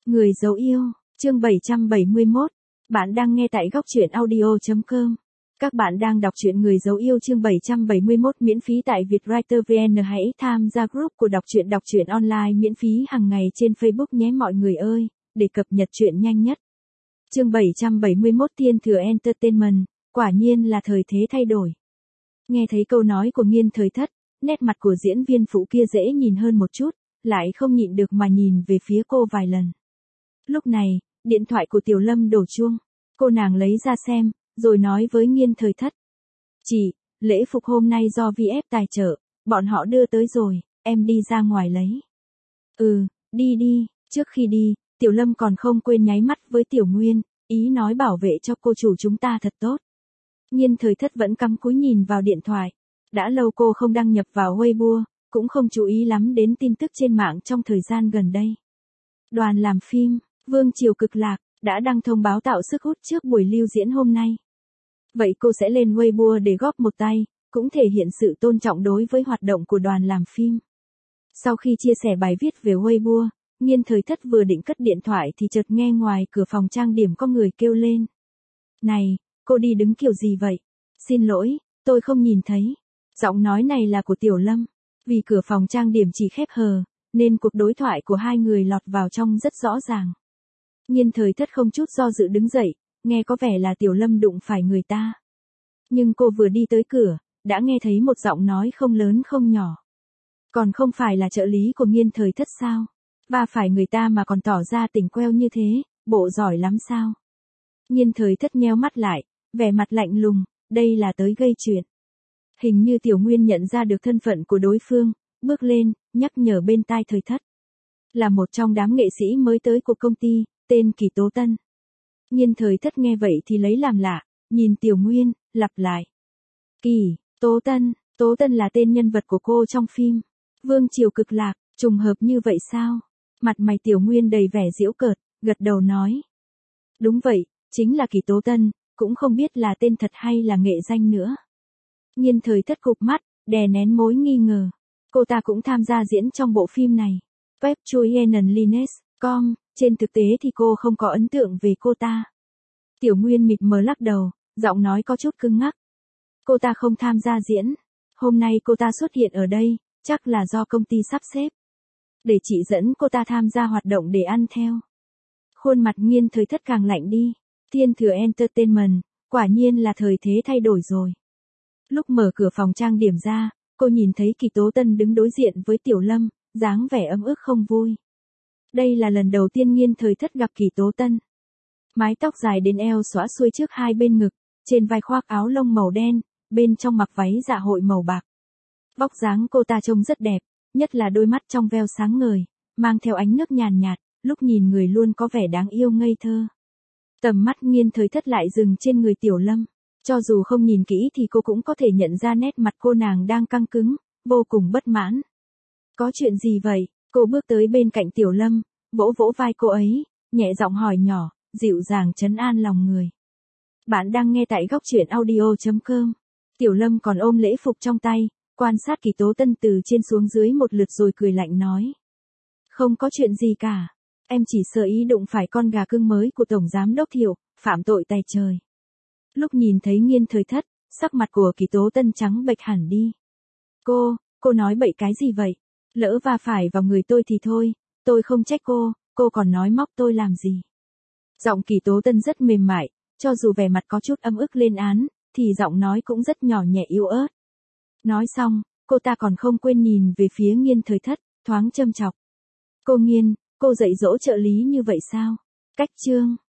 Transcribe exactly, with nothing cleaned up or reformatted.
Người dấu yêu, chương bảy trăm bảy mươi mốt. Bạn đang nghe tại góc truyện audio chấm com. Các bạn đang đọc truyện Người dấu yêu chương bảy trăm bảy mươi mốt miễn phí tại Vietwriter vê en. Hãy tham gia group của đọc truyện đọc truyện online miễn phí hàng ngày trên Facebook nhé mọi người ơi, để cập nhật truyện nhanh nhất. Chương bảy trăm bảy mươi mốt Thiên Thừa Entertainment, quả nhiên là thời thế thay đổi. Nghe thấy câu nói của Nghiên Thời Thất, nét mặt của diễn viên phụ kia dễ nhìn hơn một chút, lại không nhịn được mà nhìn về phía cô vài lần. Lúc này, điện thoại của Tiểu Lâm đổ chuông, cô nàng lấy ra xem, rồi nói với Nghiên Thời Thất. Chị, lễ phục hôm nay do vê ép tài trợ, bọn họ đưa tới rồi, em đi ra ngoài lấy. Ừ, đi đi, trước khi đi, Tiểu Lâm còn không quên nháy mắt với Tiểu Nguyên, ý nói bảo vệ cho cô chủ chúng ta thật tốt. Nghiên Thời Thất vẫn cắm cúi nhìn vào điện thoại, đã lâu cô không đăng nhập vào Weibo, cũng không chú ý lắm đến tin tức trên mạng trong thời gian gần đây. Đoàn làm phim Vương Triều Cực Lạc đã đăng thông báo tạo sức hút trước buổi lưu diễn hôm nay. Vậy cô sẽ lên Weibo để góp một tay, cũng thể hiện sự tôn trọng đối với hoạt động của đoàn làm phim. Sau khi chia sẻ bài viết về Weibo, Nghiên Thời Thất vừa định cất điện thoại thì chợt nghe ngoài cửa phòng trang điểm có người kêu lên. Này, cô đi đứng kiểu gì vậy? Xin lỗi, tôi không nhìn thấy. Giọng nói này là của Tiểu Lâm. Vì cửa phòng trang điểm chỉ khép hờ, nên cuộc đối thoại của hai người lọt vào trong rất rõ ràng. Nghiên Thời Thất không chút do dự đứng dậy, nghe có vẻ là Tiểu Lâm đụng phải người ta. Nhưng cô vừa đi tới cửa, đã nghe thấy một giọng nói không lớn không nhỏ. Còn không phải là trợ lý của Nghiên Thời Thất sao? Và phải người ta mà còn tỏ ra tỉnh queo như thế, bộ giỏi lắm sao? Nghiên Thời Thất nheo mắt lại, vẻ mặt lạnh lùng, đây là tới gây chuyện. Hình như Tiểu Nguyên nhận ra được thân phận của đối phương, bước lên, nhắc nhở bên tai Thời Thất. Là một trong đám nghệ sĩ mới tới của công ty, tên Kỳ Tố Tân. Nghiên Thời Thất nghe vậy thì lấy làm lạ, nhìn Tiểu Nguyên, lặp lại. Kỳ, Tố Tân, Tố Tân là tên nhân vật của cô trong phim Vương Triều Cực Lạc, trùng hợp như vậy sao? Mặt mày Tiểu Nguyên đầy vẻ giễu cợt, gật đầu nói. Đúng vậy, chính là Kỳ Tố Tân, cũng không biết là tên thật hay là nghệ danh nữa. Nghiên Thời Thất cụp mắt, đè nén mối nghi ngờ. Cô ta cũng tham gia diễn trong bộ phim này. Web Chuyenenlines chấm com, trên thực tế thì cô không có ấn tượng về cô ta. Tiểu Nguyên mịt mờ lắc đầu, giọng nói có chút cứng ngắc. Cô ta không tham gia diễn. Hôm nay cô ta xuất hiện ở đây, chắc là do công ty sắp xếp. Để chị dẫn cô ta tham gia hoạt động để ăn theo. Khuôn mặt Nghiên Thời Thất càng lạnh đi. Thiên Thừa Entertainment, quả nhiên là thời thế thay đổi rồi. Lúc mở cửa phòng trang điểm ra, cô nhìn thấy Kỳ Tố Tân đứng đối diện với Tiểu Lâm, dáng vẻ ấm ức không vui. Đây là lần đầu tiên Nghiên Thời Thất gặp Kỳ Tố Tân. Mái tóc dài đến eo xõa xuôi trước hai bên ngực, trên vai khoác áo lông màu đen, bên trong mặc váy dạ hội màu bạc. Vóc dáng cô ta trông rất đẹp, nhất là đôi mắt trong veo sáng ngời, mang theo ánh nước nhàn nhạt, lúc nhìn người luôn có vẻ đáng yêu ngây thơ. Tầm mắt Nghiên Thời Thất lại dừng trên người Tiểu Lâm. Cho dù không nhìn kỹ thì cô cũng có thể nhận ra nét mặt cô nàng đang căng cứng, vô cùng bất mãn. Có chuyện gì vậy? Cô bước tới bên cạnh Tiểu Lâm, vỗ vỗ vai cô ấy, nhẹ giọng hỏi nhỏ, dịu dàng trấn an lòng người. Bạn đang nghe tại góc truyện audio chấm com. Tiểu Lâm còn ôm lễ phục trong tay, quan sát Kỳ Tố Tân từ trên xuống dưới một lượt rồi cười lạnh nói. Không có chuyện gì cả, em chỉ sơ ý đụng phải con gà cưng mới của Tổng Giám Đốc Thiệu, phạm tội tày trời. Lúc nhìn thấy Nghiên Thời Thất, sắc mặt của Kỳ Tố Tân trắng bệch hẳn đi. Cô, cô nói bậy cái gì vậy? Lỡ va phải vào người tôi thì thôi, tôi không trách cô, cô còn nói móc tôi làm gì? Giọng Kỳ Tố Tân rất mềm mại, cho dù vẻ mặt có chút âm ức lên án, thì giọng nói cũng rất nhỏ nhẹ yếu ớt. Nói xong, cô ta còn không quên nhìn về phía Nghiên Thời Thất, thoáng châm chọc. Cô Nghiên, cô dạy dỗ trợ lý như vậy sao? Cách chương.